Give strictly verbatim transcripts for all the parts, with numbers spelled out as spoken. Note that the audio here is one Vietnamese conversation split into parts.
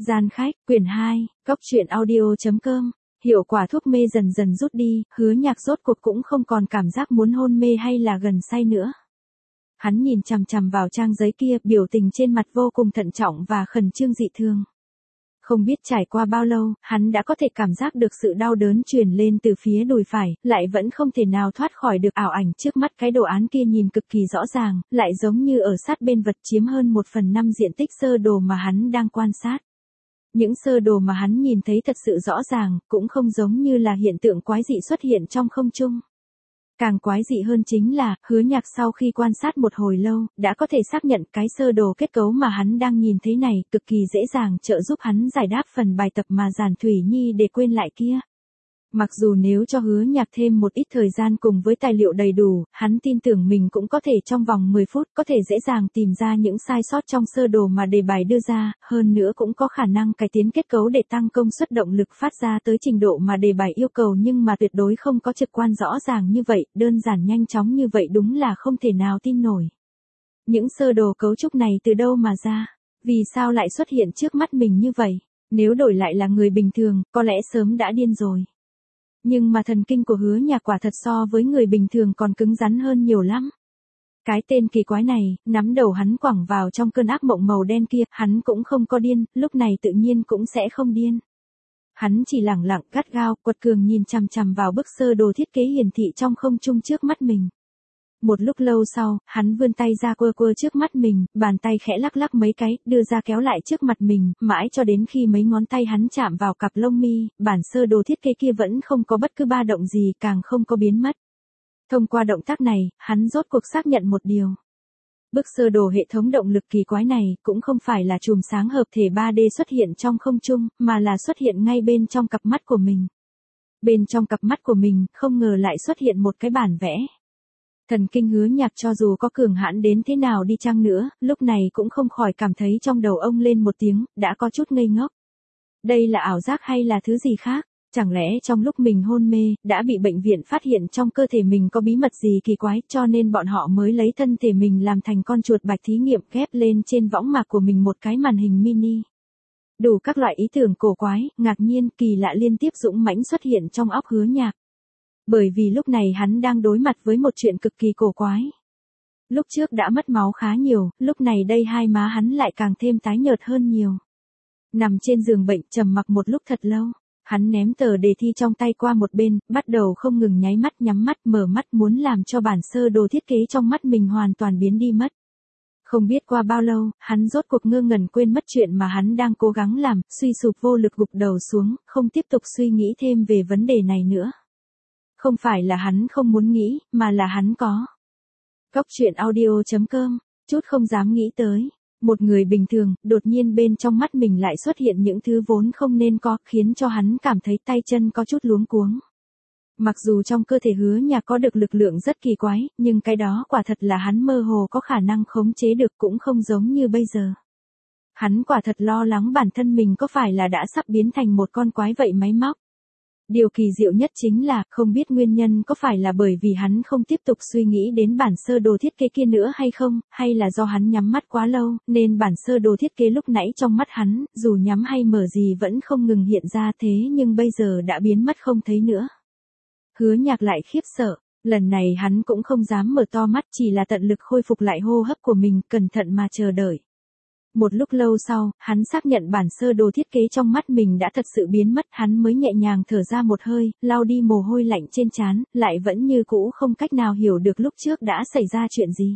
Gian khách, quyển hai, góc truyện audio.com. Hiệu quả thuốc mê dần dần rút đi, Hứa Nhạc rốt cuộc cũng không còn cảm giác muốn hôn mê hay là gần say nữa. Hắn nhìn chằm chằm vào trang giấy kia, biểu tình trên mặt vô cùng thận trọng và khẩn trương dị thường. Không biết trải qua bao lâu, hắn đã có thể cảm giác được sự đau đớn truyền lên từ phía đùi phải, lại vẫn không thể nào thoát khỏi được ảo ảnh trước mắt. Cái đồ án kia nhìn cực kỳ rõ ràng, lại giống như ở sát bên vật chiếm hơn một phần năm diện tích sơ đồ mà hắn đang quan sát. Những sơ đồ mà hắn nhìn thấy thật sự rõ ràng, cũng không giống như là hiện tượng quái dị xuất hiện trong không trung. Càng quái dị hơn chính là, Hứa Nhạc sau khi quan sát một hồi lâu, đã có thể xác nhận cái sơ đồ kết cấu mà hắn đang nhìn thấy này, cực kỳ dễ dàng trợ giúp hắn giải đáp phần bài tập mà Giản Thủy Nhi để quên lại kia. Mặc dù nếu cho Hứa Nhạc thêm một ít thời gian cùng với tài liệu đầy đủ, hắn tin tưởng mình cũng có thể trong vòng mười phút có thể dễ dàng tìm ra những sai sót trong sơ đồ mà đề bài đưa ra, hơn nữa cũng có khả năng cải tiến kết cấu để tăng công suất động lực phát ra tới trình độ mà đề bài yêu cầu, nhưng mà tuyệt đối không có trực quan rõ ràng như vậy, đơn giản nhanh chóng như vậy đúng là không thể nào tin nổi. Những sơ đồ cấu trúc này từ đâu mà ra? Vì sao lại xuất hiện trước mắt mình như vậy? Nếu đổi lại là người bình thường, có lẽ sớm đã điên rồi. Nhưng mà thần kinh của Hứa Nhạc quả thật so với người bình thường còn cứng rắn hơn nhiều lắm. Cái tên kỳ quái này, nắm đầu hắn quẳng vào trong cơn ác mộng màu đen kia, hắn cũng không có điên, lúc này tự nhiên cũng sẽ không điên. Hắn chỉ lẳng lặng gắt gao, quật cường nhìn chằm chằm vào bức sơ đồ thiết kế hiển thị trong không trung trước mắt mình. Một lúc lâu sau, hắn vươn tay ra quơ quơ trước mắt mình, bàn tay khẽ lắc lắc mấy cái, đưa ra kéo lại trước mặt mình, mãi cho đến khi mấy ngón tay hắn chạm vào cặp lông mi, bản sơ đồ thiết kế kia vẫn không có bất cứ ba động gì, càng không có biến mất. Thông qua động tác này, hắn rốt cuộc xác nhận một điều. Bức sơ đồ hệ thống động lực kỳ quái này, cũng không phải là chùm sáng hợp thể ba D xuất hiện trong không trung, mà là xuất hiện ngay bên trong cặp mắt của mình. Bên trong cặp mắt của mình, không ngờ lại xuất hiện một cái bản vẽ. Thần kinh Hứa Nhạc cho dù có cường hãn đến thế nào đi chăng nữa, lúc này cũng không khỏi cảm thấy trong đầu ông lên một tiếng, đã có chút ngây ngốc. Đây là ảo giác hay là thứ gì khác? Chẳng lẽ trong lúc mình hôn mê, đã bị bệnh viện phát hiện trong cơ thể mình có bí mật gì kỳ quái, cho nên bọn họ mới lấy thân thể mình làm thành con chuột bạch thí nghiệm, ghép lên trên võng mạc của mình một cái màn hình mini. Đủ các loại ý tưởng cổ quái, ngạc nhiên, kỳ lạ liên tiếp dũng mãnh xuất hiện trong óc Hứa Nhạc. Bởi vì lúc này hắn đang đối mặt với một chuyện cực kỳ cổ quái. Lúc trước đã mất máu khá nhiều, lúc này đây hai má hắn lại càng thêm tái nhợt hơn nhiều. Nằm trên giường bệnh trầm mặc một lúc thật lâu, hắn ném tờ đề thi trong tay qua một bên, bắt đầu không ngừng nháy mắt nhắm mắt mở mắt muốn làm cho bản sơ đồ thiết kế trong mắt mình hoàn toàn biến đi mất. Không biết qua bao lâu, hắn rốt cuộc ngơ ngẩn quên mất chuyện mà hắn đang cố gắng làm, suy sụp vô lực gục đầu xuống, không tiếp tục suy nghĩ thêm về vấn đề này nữa. Không phải là hắn không muốn nghĩ, mà là hắn có. Góc truyện audio.com, chút không dám nghĩ tới. Một người bình thường, đột nhiên bên trong mắt mình lại xuất hiện những thứ vốn không nên có, khiến cho hắn cảm thấy tay chân có chút luống cuống. Mặc dù trong cơ thể Hứa Nhạc có được lực lượng rất kỳ quái, nhưng cái đó quả thật là hắn mơ hồ có khả năng khống chế được, cũng không giống như bây giờ. Hắn quả thật lo lắng bản thân mình có phải là đã sắp biến thành một con quái vậy máy móc. Điều kỳ diệu nhất chính là, không biết nguyên nhân có phải là bởi vì hắn không tiếp tục suy nghĩ đến bản sơ đồ thiết kế kia nữa hay không, hay là do hắn nhắm mắt quá lâu, nên bản sơ đồ thiết kế lúc nãy trong mắt hắn, dù nhắm hay mở gì vẫn không ngừng hiện ra, thế nhưng bây giờ đã biến mất không thấy nữa. Hứa Nhạc lại khiếp sợ, lần này hắn cũng không dám mở to mắt, chỉ là tận lực khôi phục lại hô hấp của mình, cẩn thận mà chờ đợi. Một lúc lâu sau, hắn xác nhận bản sơ đồ thiết kế trong mắt mình đã thật sự biến mất, hắn mới nhẹ nhàng thở ra một hơi, lau đi mồ hôi lạnh trên trán, lại vẫn như cũ không cách nào hiểu được lúc trước đã xảy ra chuyện gì.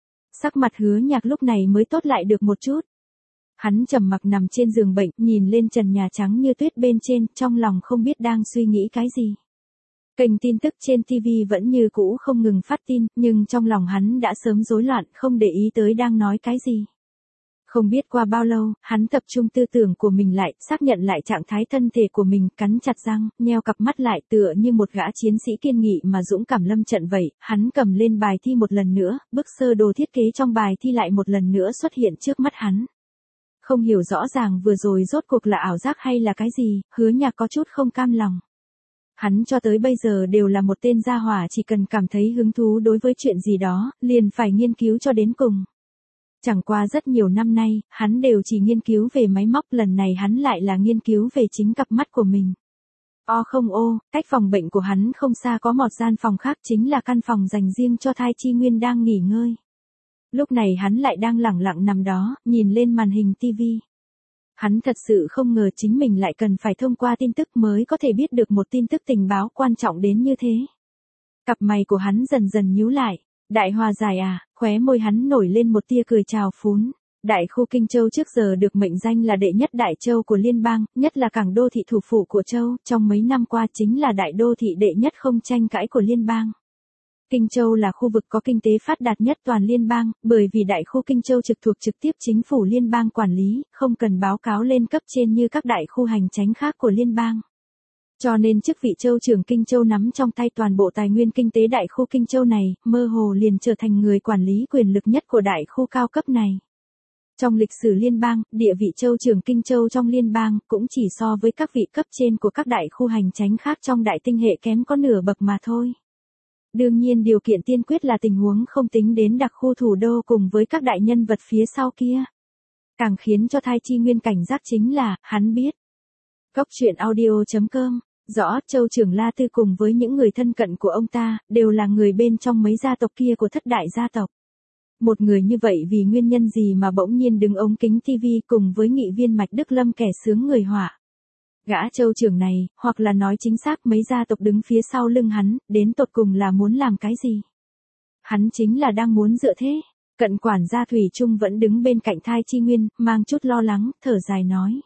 Sắc mặt Hứa Nhạc lúc này mới tốt lại được một chút. Hắn trầm mặc nằm trên giường bệnh, nhìn lên trần nhà trắng như tuyết bên trên, trong lòng không biết đang suy nghĩ cái gì. Kênh tin tức trên ti vi vẫn như cũ không ngừng phát tin, nhưng trong lòng hắn đã sớm rối loạn, không để ý tới đang nói cái gì. Không biết qua bao lâu, hắn tập trung tư tưởng của mình lại, xác nhận lại trạng thái thân thể của mình, cắn chặt răng, nheo cặp mắt lại tựa như một gã chiến sĩ kiên nghị mà dũng cảm lâm trận vậy, hắn cầm lên bài thi một lần nữa, bức sơ đồ thiết kế trong bài thi lại một lần nữa xuất hiện trước mắt hắn. Không hiểu rõ ràng vừa rồi rốt cuộc là ảo giác hay là cái gì, Hứa Nhạc có chút không cam lòng. Hắn cho tới bây giờ đều là một tên gia hỏa chỉ cần cảm thấy hứng thú đối với chuyện gì đó, liền phải nghiên cứu cho đến cùng. Chẳng qua rất nhiều năm nay, hắn đều chỉ nghiên cứu về máy móc, lần này hắn lại là nghiên cứu về chính cặp mắt của mình. O không ô, cách phòng bệnh của hắn không xa có một gian phòng khác, chính là căn phòng dành riêng cho Thai Chi Nguyên đang nghỉ ngơi. Lúc này hắn lại đang lẳng lặng nằm đó, nhìn lên màn hình tivi. Hắn thật sự không ngờ chính mình lại cần phải thông qua tin tức mới có thể biết được một tin tức tình báo quan trọng đến như thế. Cặp mày của hắn dần dần nhíu lại. Đại Hòa Giải à, khóe môi hắn nổi lên một tia cười trào phúng. Đại khu Kinh Châu trước giờ được mệnh danh là đệ nhất đại châu của liên bang, nhất là cảng đô thị thủ phủ của châu, trong mấy năm qua chính là đại đô thị đệ nhất không tranh cãi của liên bang. Kinh Châu là khu vực có kinh tế phát đạt nhất toàn liên bang, bởi vì đại khu Kinh Châu trực thuộc trực tiếp chính phủ liên bang quản lý, không cần báo cáo lên cấp trên như các đại khu hành chánh khác của liên bang. Cho nên chức vị châu trưởng Kinh Châu nắm trong tay toàn bộ tài nguyên kinh tế đại khu Kinh Châu này, mơ hồ liền trở thành người quản lý quyền lực nhất của đại khu cao cấp này. Trong lịch sử liên bang, địa vị châu trưởng Kinh Châu trong liên bang cũng chỉ so với các vị cấp trên của các đại khu hành chánh khác trong đại tinh hệ kém có nửa bậc mà thôi. Đương nhiên điều kiện tiên quyết là tình huống không tính đến đặc khu thủ đô cùng với các đại nhân vật phía sau kia. Càng khiến cho Thai Chi Nguyên cảnh giác chính là, hắn biết. Cốc truyện audio chấm com, rõ châu trưởng La Tư cùng với những người thân cận của ông ta, đều là người bên trong mấy gia tộc kia của thất đại gia tộc. Một người như vậy vì nguyên nhân gì mà bỗng nhiên đứng ống kính tivi cùng với nghị viên Mạch Đức Lâm kẻ sướng người họa. Gã châu trưởng này, hoặc là nói chính xác mấy gia tộc đứng phía sau lưng hắn, đến tột cùng là muốn làm cái gì? Hắn chính là đang muốn dựa thế. Cận quản gia Thủy Trung vẫn đứng bên cạnh Thai Chi Nguyên, mang chút lo lắng, thở dài nói.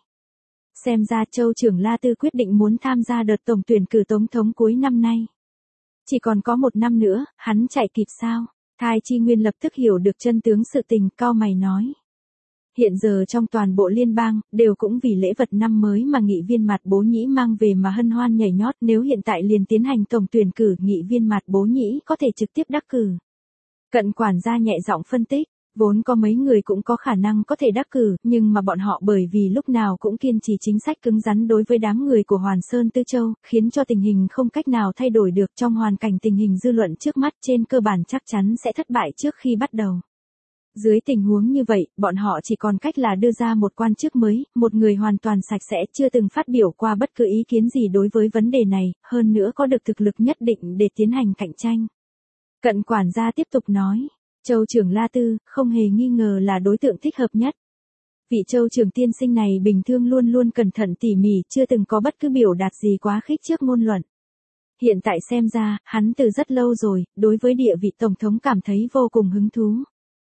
Xem ra châu trưởng La Tư quyết định muốn tham gia đợt tổng tuyển cử tổng thống cuối năm nay. Chỉ còn có một năm nữa, hắn chạy kịp sao? Thai Chi Nguyên lập tức hiểu được chân tướng sự tình, cau mày nói. Hiện giờ trong toàn bộ liên bang, đều cũng vì lễ vật năm mới mà nghị viên Mạt Bố Nhĩ mang về mà hân hoan nhảy nhót, nếu hiện tại liền tiến hành tổng tuyển cử, nghị viên Mạt Bố Nhĩ có thể trực tiếp đắc cử. Cận quản gia nhẹ giọng phân tích, vốn có mấy người cũng có khả năng có thể đắc cử, nhưng mà bọn họ bởi vì lúc nào cũng kiên trì chính sách cứng rắn đối với đám người của Hoàn Sơn Tư Châu, khiến cho tình hình không cách nào thay đổi được, trong hoàn cảnh tình hình dư luận trước mắt trên cơ bản chắc chắn sẽ thất bại trước khi bắt đầu. Dưới tình huống như vậy, bọn họ chỉ còn cách là đưa ra một quan chức mới, một người hoàn toàn sạch sẽ, chưa từng phát biểu qua bất cứ ý kiến gì đối với vấn đề này, hơn nữa có được thực lực nhất định để tiến hành cạnh tranh. Cận quản gia tiếp tục nói, châu trưởng La Tư, không hề nghi ngờ là đối tượng thích hợp nhất. Vị châu trưởng tiên sinh này bình thường luôn luôn cẩn thận tỉ mỉ, chưa từng có bất cứ biểu đạt gì quá khích trước ngôn luận. Hiện tại xem ra, hắn từ rất lâu rồi, đối với địa vị tổng thống cảm thấy vô cùng hứng thú.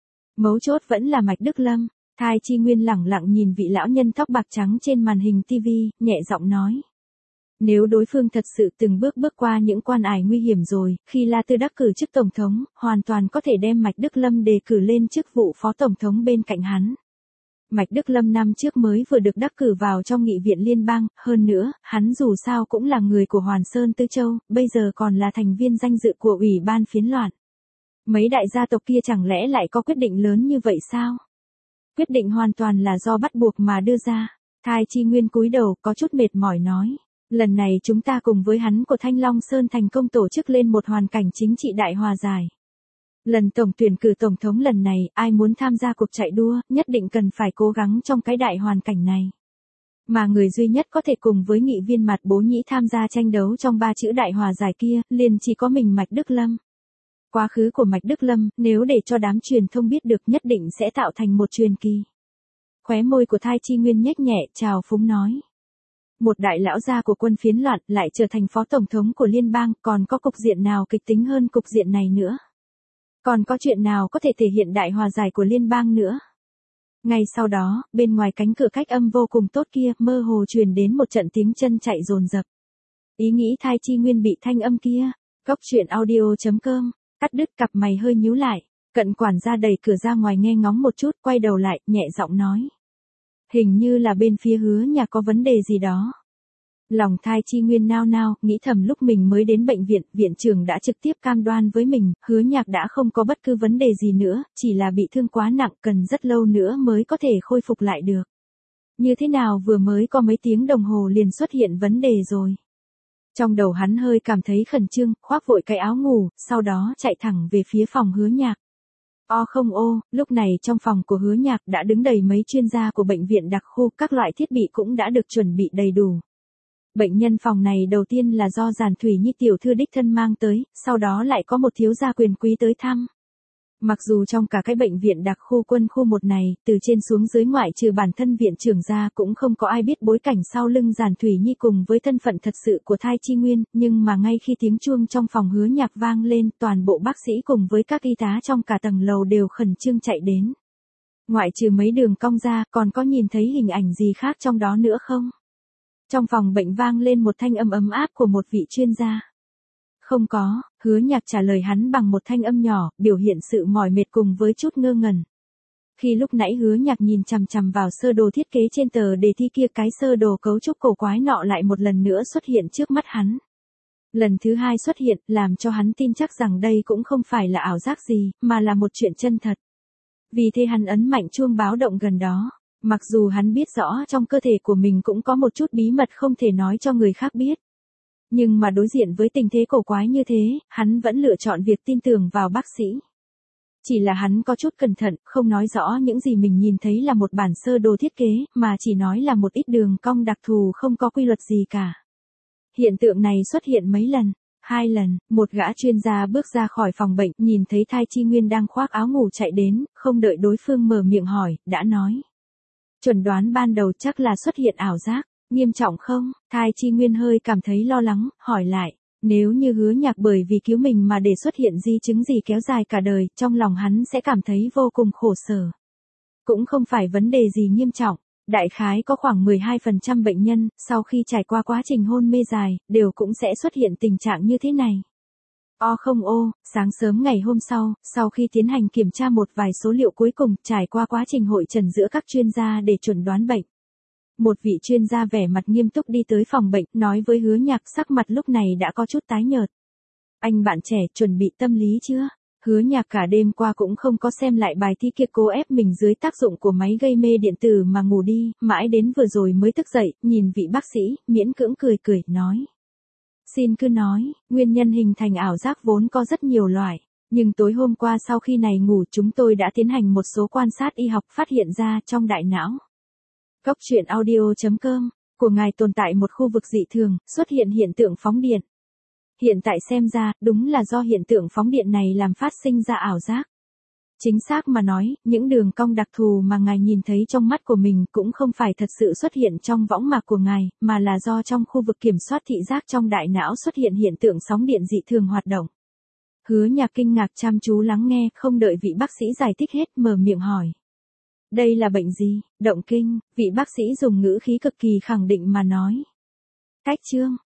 Mấu chốt vẫn là Mạch Đức Lâm. Thai Chi Nguyên lẳng lặng nhìn vị lão nhân tóc bạc trắng trên màn hình tivi, nhẹ giọng nói. Nếu đối phương thật sự từng bước bước qua những quan ải nguy hiểm rồi, khi La Tư đắc cử chức tổng thống, hoàn toàn có thể đem Mạch Đức Lâm đề cử lên chức vụ phó tổng thống bên cạnh hắn. Mạch Đức Lâm năm trước mới vừa được đắc cử vào trong nghị viện liên bang, hơn nữa, hắn dù sao cũng là người của Hoàn Sơn Tư Châu, bây giờ còn là thành viên danh dự của Ủy ban phiến loạn. Mấy đại gia tộc kia chẳng lẽ lại có quyết định lớn như vậy sao? Quyết định hoàn toàn là do bắt buộc mà đưa ra. Thai Chi Nguyên cúi đầu có chút mệt mỏi nói. Lần này chúng ta cùng với hắn của Thanh Long Sơn thành công tổ chức lên một hoàn cảnh chính trị đại hòa giải. Lần tổng tuyển cử tổng thống lần này, ai muốn tham gia cuộc chạy đua, nhất định cần phải cố gắng trong cái đại hoàn cảnh này. Mà người duy nhất có thể cùng với nghị viên Mạt Bố Nhĩ tham gia tranh đấu trong ba chữ đại hòa giải kia, liền chỉ có mình Mạch Đức Lâm. Quá khứ của Mạch Đức Lâm, nếu để cho đám truyền thông biết được nhất định sẽ tạo thành một truyền kỳ. Khóe môi của Thai Chi Nguyên nhếch nhẹ, chào phúng nói. Một đại lão gia của quân phiến loạn lại trở thành phó tổng thống của liên bang, còn có cục diện nào kịch tính hơn cục diện này nữa? Còn có chuyện nào có thể thể hiện đại hòa giải của liên bang nữa? Ngay sau đó, bên ngoài cánh cửa cách âm vô cùng tốt kia, mơ hồ truyền đến một trận tiếng chân chạy dồn dập. Ý nghĩ Thai Chi Nguyên bị thanh âm kia. Cốc truyện audio chấm com, cắt đứt, cặp mày hơi nhíu lại. Cận quản gia đẩy cửa ra ngoài nghe ngóng một chút, quay đầu lại, nhẹ giọng nói. Hình như là bên phía Hứa Nhạc có vấn đề gì đó. Lòng Thai Chi Nguyên nao nao, nghĩ thầm lúc mình mới đến bệnh viện, viện trưởng đã trực tiếp cam đoan với mình, Hứa Nhạc đã không có bất cứ vấn đề gì nữa, chỉ là bị thương quá nặng, cần rất lâu nữa mới có thể khôi phục lại được. Như thế nào vừa mới có mấy tiếng đồng hồ liền xuất hiện vấn đề rồi. Trong đầu hắn hơi cảm thấy khẩn trương, khoác vội cái áo ngủ, sau đó chạy thẳng về phía phòng Hứa Nhạc. O không ô, lúc này trong phòng của Hứa Nhạc đã đứng đầy mấy chuyên gia của bệnh viện đặc khu, các loại thiết bị cũng đã được chuẩn bị đầy đủ. Bệnh nhân phòng này đầu tiên là do Giản Thủy Nhi tiểu thư đích thân mang tới, sau đó lại có một thiếu gia quyền quý tới thăm. Mặc dù trong cả cái bệnh viện đặc khu quân khu một này, từ trên xuống dưới ngoại trừ bản thân viện trưởng ra cũng không có ai biết bối cảnh sau lưng Giản Thủy Nhi cùng với thân phận thật sự của Thai Chi Nguyên, nhưng mà ngay khi tiếng chuông trong phòng Hứa Nhạc vang lên, toàn bộ bác sĩ cùng với các y tá trong cả tầng lầu đều khẩn trương chạy đến. Ngoại trừ mấy đường cong ra, còn có nhìn thấy hình ảnh gì khác trong đó nữa không? Trong phòng bệnh vang lên một thanh âm ấm áp của một vị chuyên gia. Không có, Hứa Nhạc trả lời hắn bằng một thanh âm nhỏ, biểu hiện sự mỏi mệt cùng với chút ngơ ngẩn. Khi lúc nãy Hứa Nhạc nhìn chằm chằm vào sơ đồ thiết kế trên tờ đề thi kia, cái sơ đồ cấu trúc cổ quái nọ lại một lần nữa xuất hiện trước mắt hắn. Lần thứ hai xuất hiện, làm cho hắn tin chắc rằng đây cũng không phải là ảo giác gì, mà là một chuyện chân thật. Vì thế hắn ấn mạnh chuông báo động gần đó. Mặc dù hắn biết rõ trong cơ thể của mình cũng có một chút bí mật không thể nói cho người khác biết. Nhưng mà đối diện với tình thế cổ quái như thế, hắn vẫn lựa chọn việc tin tưởng vào bác sĩ. Chỉ là hắn có chút cẩn thận, không nói rõ những gì mình nhìn thấy là một bản sơ đồ thiết kế, mà chỉ nói là một ít đường cong đặc thù không có quy luật gì cả. Hiện tượng này xuất hiện mấy lần. Hai lần, một gã chuyên gia bước ra khỏi phòng bệnh, nhìn thấy Thai Chi Nguyên đang khoác áo ngủ chạy đến, không đợi đối phương mở miệng hỏi, đã nói. Chuẩn đoán ban đầu chắc là xuất hiện ảo giác, nghiêm trọng không? Thai Chi Nguyên hơi cảm thấy lo lắng, hỏi lại. Nếu như Hứa Nhạc bởi vì cứu mình mà để xuất hiện di chứng gì kéo dài cả đời, trong lòng hắn sẽ cảm thấy vô cùng khổ sở. Cũng không phải vấn đề gì nghiêm trọng. Đại khái có khoảng mười hai phần trăm bệnh nhân, sau khi trải qua quá trình hôn mê dài, đều cũng sẽ xuất hiện tình trạng như thế này. O không ô, sáng sớm ngày hôm sau, sau khi tiến hành kiểm tra một vài số liệu cuối cùng, trải qua quá trình hội trần giữa các chuyên gia để chuẩn đoán bệnh. Một vị chuyên gia vẻ mặt nghiêm túc đi tới phòng bệnh, nói với Hứa Nhạc, sắc mặt lúc này đã có chút tái nhợt. Anh bạn trẻ, chuẩn bị tâm lý chưa? Hứa Nhạc cả đêm qua cũng không có xem lại bài thi kia, cố ép mình dưới tác dụng của máy gây mê điện tử mà ngủ đi, mãi đến vừa rồi mới thức dậy, nhìn vị bác sĩ, miễn cưỡng cười cười, nói. Xin cứ nói, nguyên nhân hình thành ảo giác vốn có rất nhiều loại, nhưng tối hôm qua sau khi này ngủ chúng tôi đã tiến hành một số quan sát y học phát hiện ra trong đại não. Góc truyện audio chấm com, của ngài tồn tại một khu vực dị thường, xuất hiện hiện tượng phóng điện. Hiện tại xem ra, đúng là do hiện tượng phóng điện này làm phát sinh ra ảo giác. Chính xác mà nói, những đường cong đặc thù mà ngài nhìn thấy trong mắt của mình cũng không phải thật sự xuất hiện trong võng mạc của ngài, mà là do trong khu vực kiểm soát thị giác trong đại não xuất hiện hiện tượng sóng điện dị thường hoạt động. Hứa Nhạc kinh ngạc chăm chú lắng nghe, không đợi vị bác sĩ giải thích hết, mở miệng hỏi. Đây là bệnh gì? Động kinh, vị bác sĩ dùng ngữ khí cực kỳ khẳng định mà nói. Cách chương.